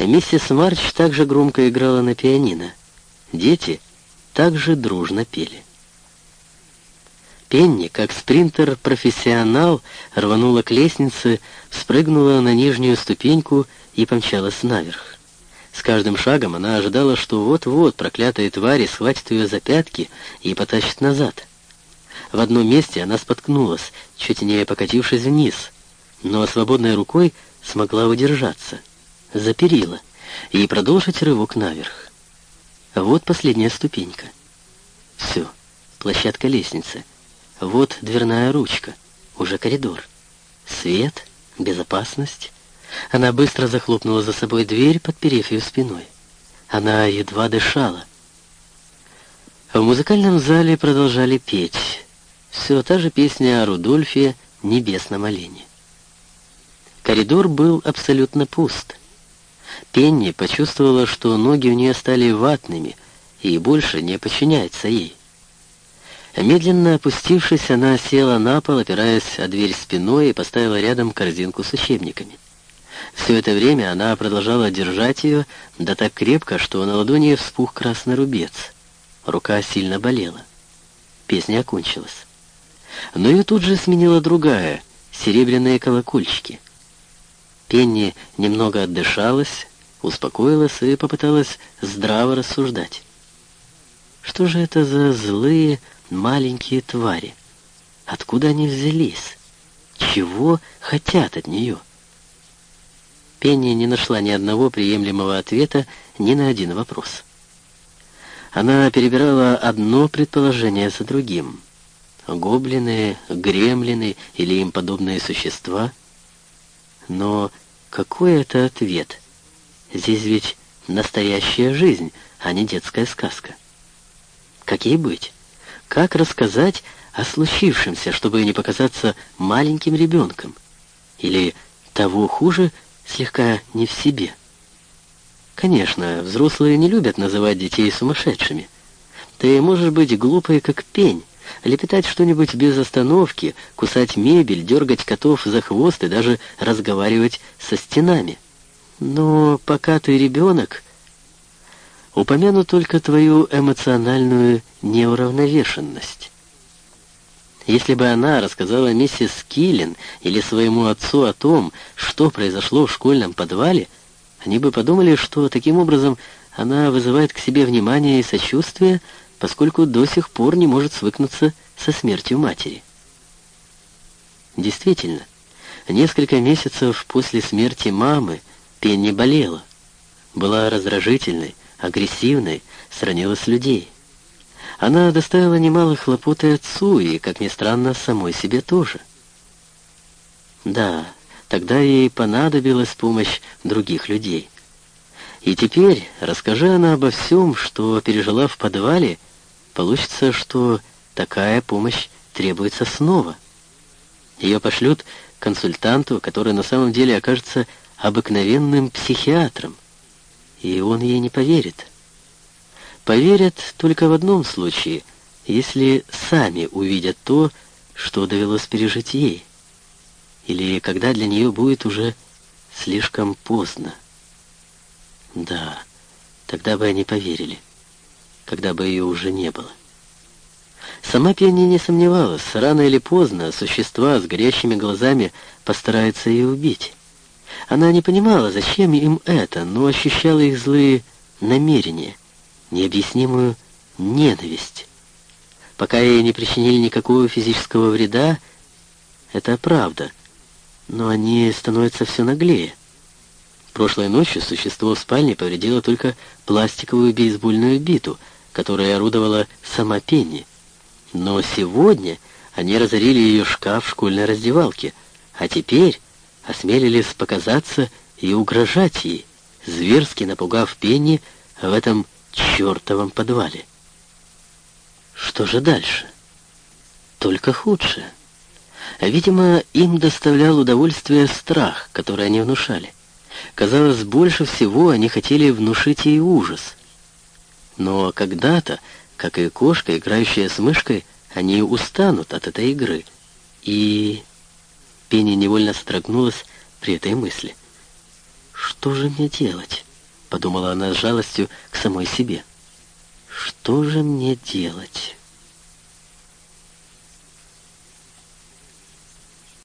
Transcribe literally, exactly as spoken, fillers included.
Миссис Марч также громко играла на пианино. Дети также дружно пели. Пенни, как спринтер-профессионал, рванула к лестнице, спрыгнула на нижнюю ступеньку и помчалась наверх. С каждым шагом она ожидала, что вот-вот проклятые твари схватят ее за пятки и потащат назад. В одном месте она споткнулась, чуть не покатившись вниз, но свободной рукой смогла удержаться за перила и продолжить рывок наверх. Вот последняя ступенька. Все, площадка лестницы. Вот дверная ручка, уже коридор. Свет, безопасность. Она быстро захлопнула за собой дверь, подперев ее спиной. Она едва дышала. В музыкальном зале продолжали петь. Все та же песня о Рудольфе, небесном олене. Коридор был абсолютно пуст. Пенни почувствовала, что ноги у нее стали ватными и больше не подчиняются ей. Медленно опустившись, она села на пол, опираясь о дверь спиной, и поставила рядом корзинку с учебниками. Все это время она продолжала держать ее, да так крепко, что на ладони вспух красный рубец. Рука сильно болела. Песня окончилась. Но ее тут же сменила другая, серебряные колокольчики. Пенни немного отдышалась, успокоилась и попыталась здраво рассуждать. Что же это за злые маленькие твари? Откуда они взялись? Чего хотят от нее? Пенни не нашла ни одного приемлемого ответа ни на один вопрос. Она перебирала одно предположение за другим. Гоблины, гремлины или им подобные существа. Но какой это ответ? Здесь ведь настоящая жизнь, а не детская сказка. Как ей быть? Как рассказать о случившемся, чтобы не показаться маленьким ребенком? Или, того хуже, слегка не в себе? Конечно, взрослые не любят называть детей сумасшедшими. Ты можешь быть глупой, как пень, лепетать что-нибудь без остановки, кусать мебель, дергать котов за хвост и даже разговаривать со стенами. Но пока ты ребенок, упомяну только твою эмоциональную неуравновешенность. Если бы она рассказала миссис Киллин или своему отцу о том, что произошло в школьном подвале, они бы подумали, что таким образом она вызывает к себе внимание и сочувствие, поскольку до сих пор не может свыкнуться со смертью матери. Действительно, несколько месяцев после смерти мамы Пенни болела, была раздражительной, агрессивной, сторонилась людей. Она доставила немало хлопот и отцу, и, как ни странно, самой себе тоже. Да, тогда ей понадобилась помощь других людей. И теперь, расскажи она обо всем, что пережила в подвале, получится, что такая помощь требуется снова. Ее пошлют к консультанту, который на самом деле окажется обыкновенным психиатром, и он ей не поверит. Поверят только в одном случае, если сами увидят то, что довелось пережить ей, или когда для нее будет уже слишком поздно. Да, тогда бы они поверили, когда бы ее уже не было. Сама Пенни не сомневалась, рано или поздно существа с горящими глазами постараются ее убить. Она не понимала, зачем им это, но ощущала их злые намерения, необъяснимую ненависть. Пока ей не причинили никакого физического вреда, это правда, но они становятся все наглее. Прошлой ночью существо в спальне повредило только пластиковую бейсбольную биту, которой орудовала сама Пенни. Но сегодня они разорили ее шкаф в школьной раздевалке, а теперь осмелились показаться и угрожать ей, зверски напугав Пенни в этом чертовом подвале. Что же дальше? Только худшее. Видимо, им доставлял удовольствие страх, который они внушали. Казалось, больше всего они хотели внушить ей ужас. Но когда-то, как и кошка, играющая с мышкой, они устанут от этой игры. И Пенни невольно содрогнулась при этой мысли. Что же мне делать? подумала она с жалостью к самой себе. «Что же мне делать?»